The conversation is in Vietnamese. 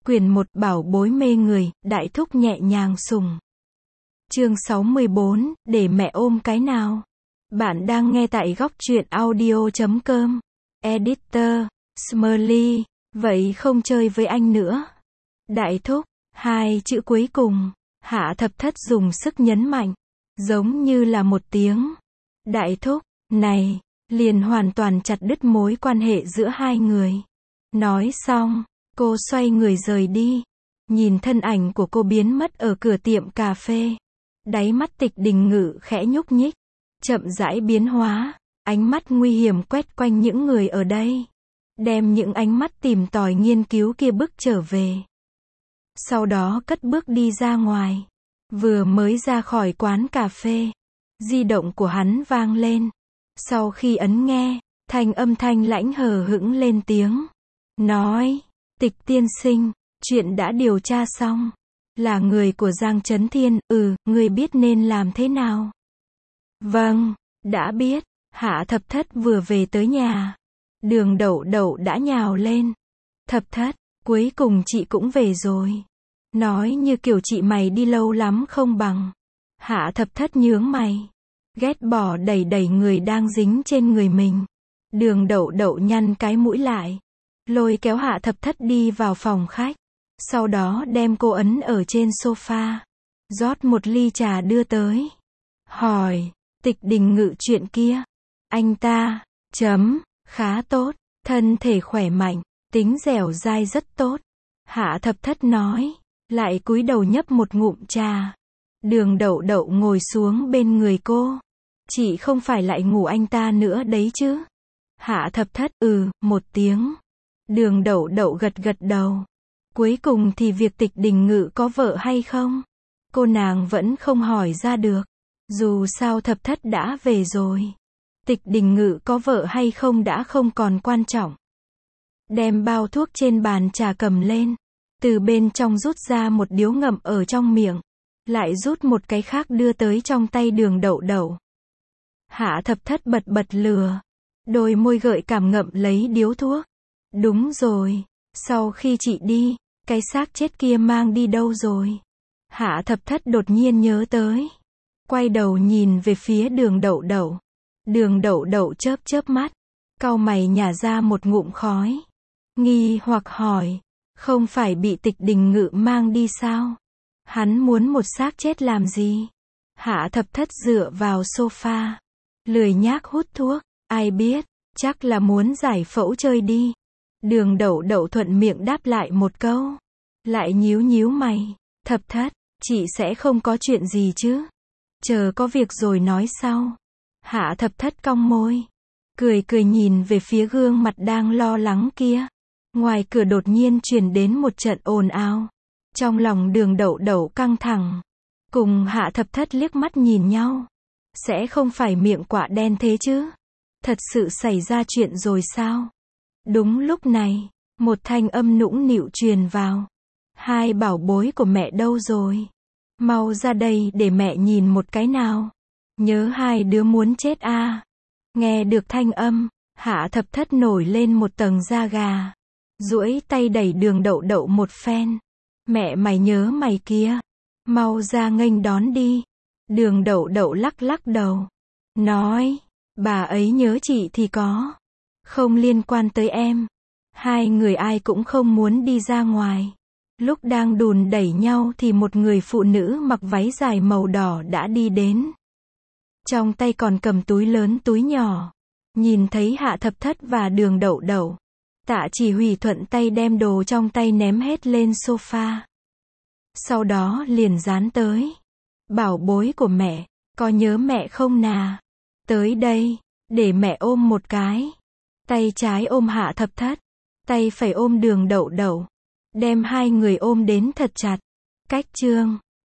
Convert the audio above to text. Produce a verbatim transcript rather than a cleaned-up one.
Quyển một Bảo bối mê người, đại thúc nhẹ nhàng sùng. Chương sáu mươi bốn, để mẹ ôm cái nào. Bạn đang nghe tại góc truyện audio chấm com. Editor, Smurly, vậy không chơi với anh nữa. Đại thúc, hai chữ cuối cùng, Hạ Thập Thất dùng sức nhấn mạnh, giống như là một tiếng. Đại thúc, này, liền hoàn toàn chặt đứt mối quan hệ giữa hai người. Nói xong, cô xoay người rời đi. Nhìn thân ảnh của cô biến mất ở cửa tiệm cà phê. Đáy mắt Tịch Đình Ngự khẽ nhúc nhích, chậm rãi biến hóa, ánh mắt nguy hiểm quét quanh những người ở đây. Đem những ánh mắt tìm tòi nghiên cứu kia bước trở về. Sau đó cất bước đi ra ngoài. Vừa mới ra khỏi quán cà phê, di động của hắn vang lên. Sau khi ấn nghe, thanh âm thanh lãnh hờ hững lên tiếng. Nói, Tịch tiên sinh, chuyện đã điều tra xong. Là người của Giang Chấn Thiên, ừ, người biết nên làm thế nào? Vâng, đã biết. Hạ Thập Thất vừa về tới nhà. Đường Đậu Đậu đã nhào lên. Thập Thất, cuối cùng chị cũng về rồi. Nói như kiểu chị mày đi lâu lắm không bằng. Hạ Thập Thất nhướng mày. Ghét bỏ đẩy đẩy người đang dính trên người mình. Đường Đậu Đậu nhăn cái mũi lại. Lôi kéo Hạ Thập Thất đi vào phòng khách. Sau đó đem cô ấn ở trên sofa. Rót một ly trà đưa tới. Hỏi, Tịch Đình Ngự chuyện kia. Anh ta, chấm, khá tốt, thân thể khỏe mạnh, tính dẻo dai rất tốt. Hạ Thập Thất nói, lại cúi đầu nhấp một ngụm trà. Đường Đậu Đậu ngồi xuống bên người cô. Chị không phải lại ngủ anh ta nữa đấy chứ? Hạ Thập Thất, ừ, một tiếng. Đường Đậu Đậu gật gật đầu. Cuối cùng thì việc Tịch Đình Ngự có vợ hay không? Cô nàng vẫn không hỏi ra được. Dù sao Thập Thất đã về rồi. Tịch Đình Ngự có vợ hay không đã không còn quan trọng. Đem bao thuốc trên bàn trà cầm lên. Từ bên trong rút ra một điếu ngậm ở trong miệng. Lại rút một cái khác đưa tới trong tay Đường Đậu Đậu. Hạ Thập Thất bật bật lừa. Đôi môi gợi cảm ngậm lấy điếu thuốc. Đúng rồi. Sau khi chị đi, cái xác chết kia mang đi đâu rồi? Hạ Thập Thất đột nhiên nhớ tới. Quay đầu nhìn về phía Đường Đậu Đậu. Đường Đậu Đậu chớp chớp mắt. Cau mày nhả ra một ngụm khói. Nghi hoặc hỏi. Không phải bị Tịch Đình Ngự mang đi sao? Hắn muốn một xác chết làm gì? Hạ Thập Thất dựa vào sofa. Lười nhác hút thuốc. Ai biết, chắc là muốn giải phẫu chơi đi. Đường Đậu Đậu thuận miệng đáp lại một câu. Lại nhíu nhíu mày. Thập Thất, chị sẽ không có chuyện gì chứ? Chờ có việc rồi nói sau. Hạ Thập Thất cong môi. Cười cười nhìn về phía gương mặt đang lo lắng kia. Ngoài cửa đột nhiên truyền đến một trận ồn ào. Trong lòng Đường Đậu Đậu căng thẳng. Cùng Hạ Thập Thất liếc mắt nhìn nhau. Sẽ không phải miệng quạ đen thế chứ? Thật sự xảy ra chuyện rồi sao? Đúng lúc này, một thanh âm nũng nịu truyền vào. Hai bảo bối của mẹ đâu rồi? Mau ra đây để mẹ nhìn một cái nào. Nhớ hai đứa muốn chết à? Nghe được thanh âm, Hạ Thập Thất nổi lên một tầng da gà. Duỗi tay đẩy Đường Đậu Đậu một phen. Mẹ mày nhớ mày kia. Mau ra nghênh đón đi. Đường Đậu Đậu lắc lắc đầu. Nói, bà ấy nhớ chị thì có. Không liên quan tới em. Hai người ai cũng không muốn đi ra ngoài. Lúc đang đùn đẩy nhau thì một người phụ nữ mặc váy dài màu đỏ đã đi đến. Trong tay còn cầm túi lớn túi nhỏ. Nhìn thấy Hạ Thập Thất và Đường Đậu Đậu. Tạ Chỉ Huy thuận tay đem đồ trong tay ném hết lên sofa. Sau đó liền dán tới. Bảo bối của mẹ, có nhớ mẹ không nà? Tới đây, để mẹ ôm một cái. Tay trái ôm Hạ Thập Thất. Tay phải ôm Đường Đậu Đậu. Đem hai người ôm đến thật chặt. Cách chương.